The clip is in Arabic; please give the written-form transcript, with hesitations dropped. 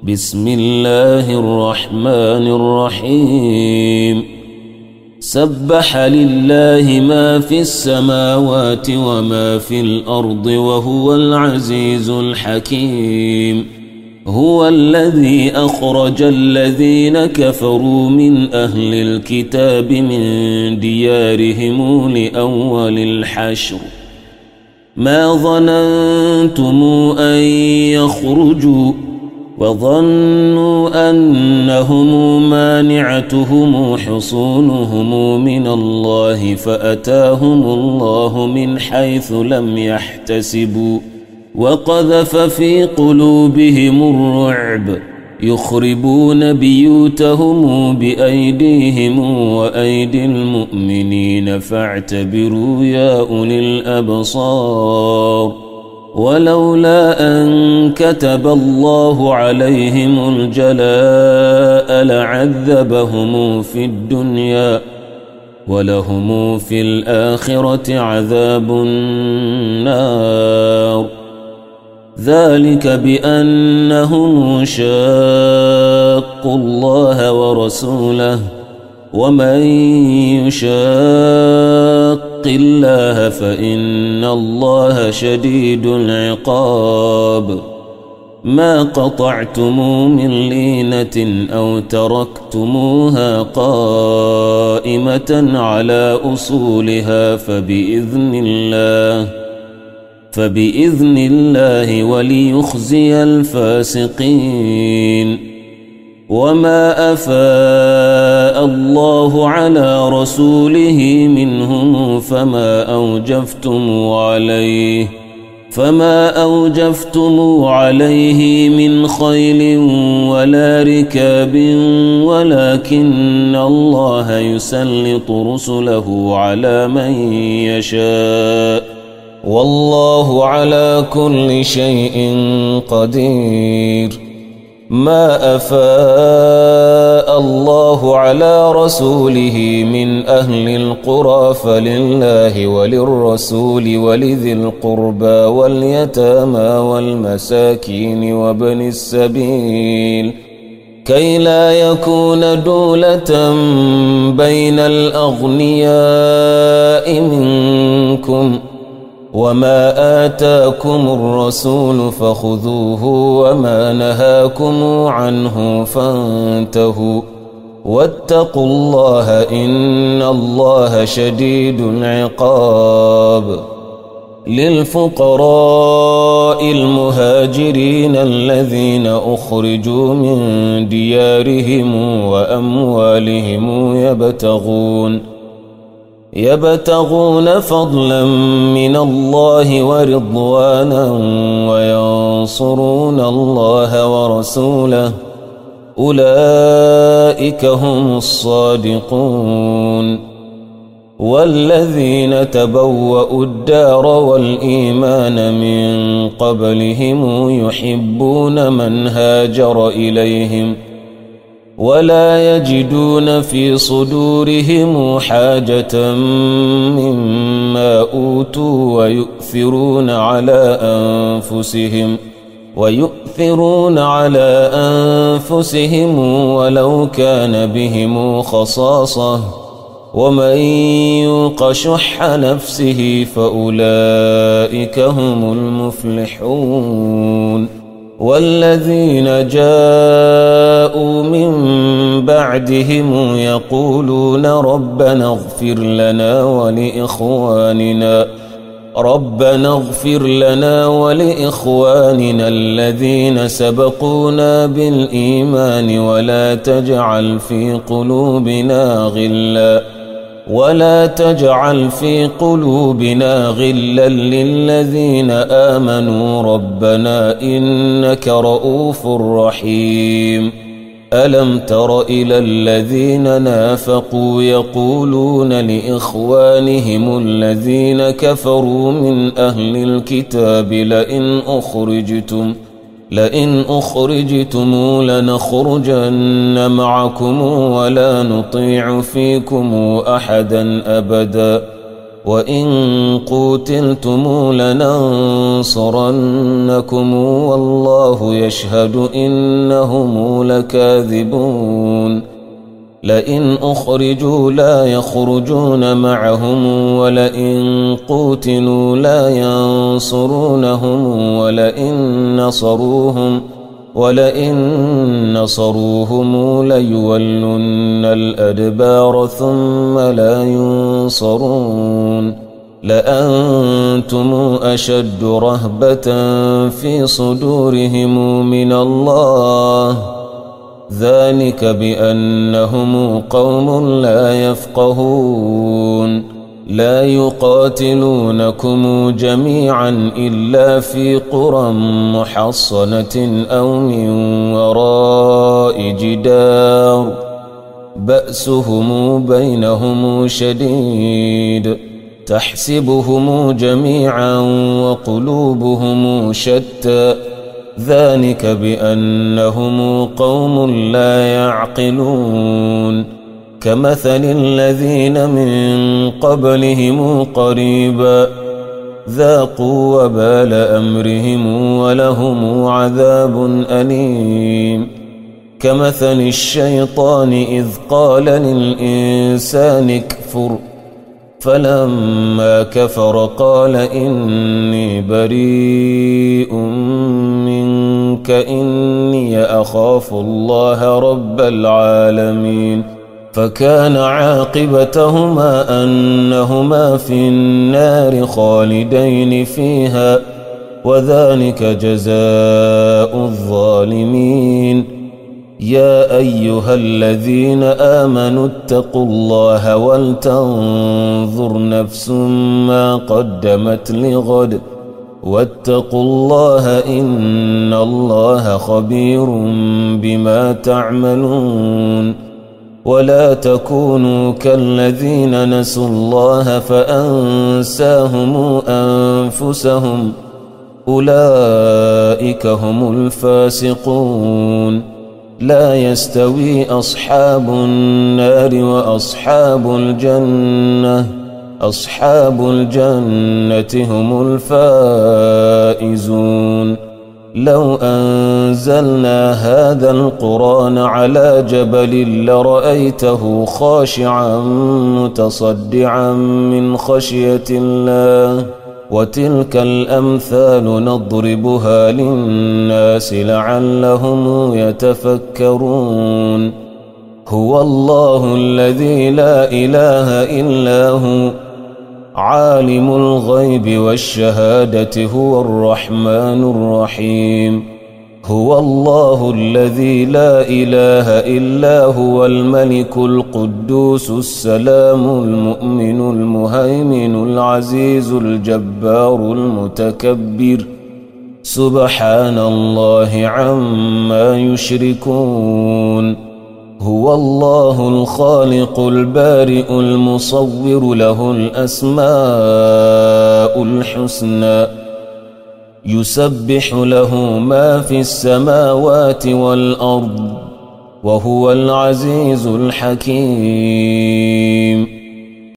بسم الله الرحمن الرحيم سبح لله ما في السماوات وما في الأرض وهو العزيز الحكيم هو الذي أخرج الذين كفروا من أهل الكتاب من ديارهم لأول الحشر ما ظننتم أن يخرجوا وظنوا أنهم مانعتهم حصونهم من الله فأتاهم الله من حيث لم يحتسبوا وقذف في قلوبهم الرعب يخربون بيوتهم بأيديهم وأيدي المؤمنين فاعتبروا يا أولي الأبصار ولولا أن كتب الله عليهم الجلاء لعذبهم في الدنيا ولهم في الآخرة عذاب النار ذلك بأنهم شاقوا الله ورسوله ومن يشاق الله فإن الله شديد العقاب ما قطعتم من لينة أو تركتموها قائمة على أصولها فبإذن الله وليخزي الفاسقين وما أفاء الله على رسوله منهم فما أوجفتم عليه من خيل ولا ركاب ولكن الله يسلط رسله على من يشاء والله على كل شيء قدير ما أفاء الله على رسوله من أهل القرى فلله وللرسول ولذي القربى واليتامى والمساكين وابن السبيل كي لا يكون دولة بين الأغنياء منكم وما آتاكم الرسول فخذوه وما نهاكم عنه فانتهوا واتقوا الله إن الله شديد العقاب للفقراء المهاجرين الذين أخرجوا من ديارهم وأموالهم يبتغون فضلا من الله ورضوانا وينصرون الله ورسوله أولئك هم الصادقون والذين تبوأوا الدار والإيمان من قبلهم يحبون من هاجر إليهم ولا يجدون في صدورهم حاجة مما أوتوا ويؤثرون على أنفسهم ولو كان بهم خصاصة ومن يوق شح نفسه فأولئك هم المفلحون والذين جاءوا من بعدهم يقولون ربنا اغفر لنا ولإخواننا الذين سبقونا بالإيمان ولا تجعل في قلوبنا غلا للذين آمنوا ربنا إنك رؤوف رحيم ألم تر إلى الذين نافقوا يقولون لإخوانهم الذين كفروا من أهل الكتاب لئن أخرجتم لنخرجن معكم ولا نطيع فيكم أحدا أبدا وإن قوتلتم لننصرنكم والله يشهد إنهم لكاذبون لئن أخرجوا لا يخرجون معهم ولئن قوتلوا لا ينصرونهم ولئن نصروهم ليولن الأدبار ثم لا ينصرون لأنتم أشد رهبة في صدورهم من الله ذلك بأنهم قوم لا يفقهون لا يقاتلونكم جميعا إلا في قرى محصنة أو من وراء جدار بأسهم بينهم شديد تحسبهم جميعا وقلوبهم شتى ذلك بأنهم قوم لا يعقلون كمثل الذين من قبلهم قريبا ذاقوا وبال أمرهم ولهم عذاب أليم كمثل الشيطان إذ قال للإنسان اكفر فلما كفر قال إني بريء منك إني أخاف الله رب العالمين فكان عاقبتهما أنهما في النار خالدين فيها وذلك جزاء الظالمين يا أيها الذين آمنوا اتقوا الله ولتنظر نفس ما قدمت لغد واتقوا الله إن الله خبير بما تعملون ولا تكونوا كالذين نسوا الله فأنساهم أنفسهم أولئك هم الفاسقون لا يستوي أصحاب النار وأصحاب الجنة هم الفائزون لو أنزلنا هذا القرآن على جبل لرأيته خاشعا متصدعا من خشية الله وتلك الأمثال نضربها للناس لعلهم يتفكرون هو الله الذي لا إله إلا هو عالم الغيب والشهادة هو الرحمن الرحيم هو الله الذي لا إله إلا هو الملك القدوس السلام المؤمن المهيمن العزيز الجبار المتكبر سبحان الله عما يشركون هو الله الخالق البارئ المصور له الأسماء الحسنى يسبح له ما في السماوات والأرض وهو العزيز الحكيم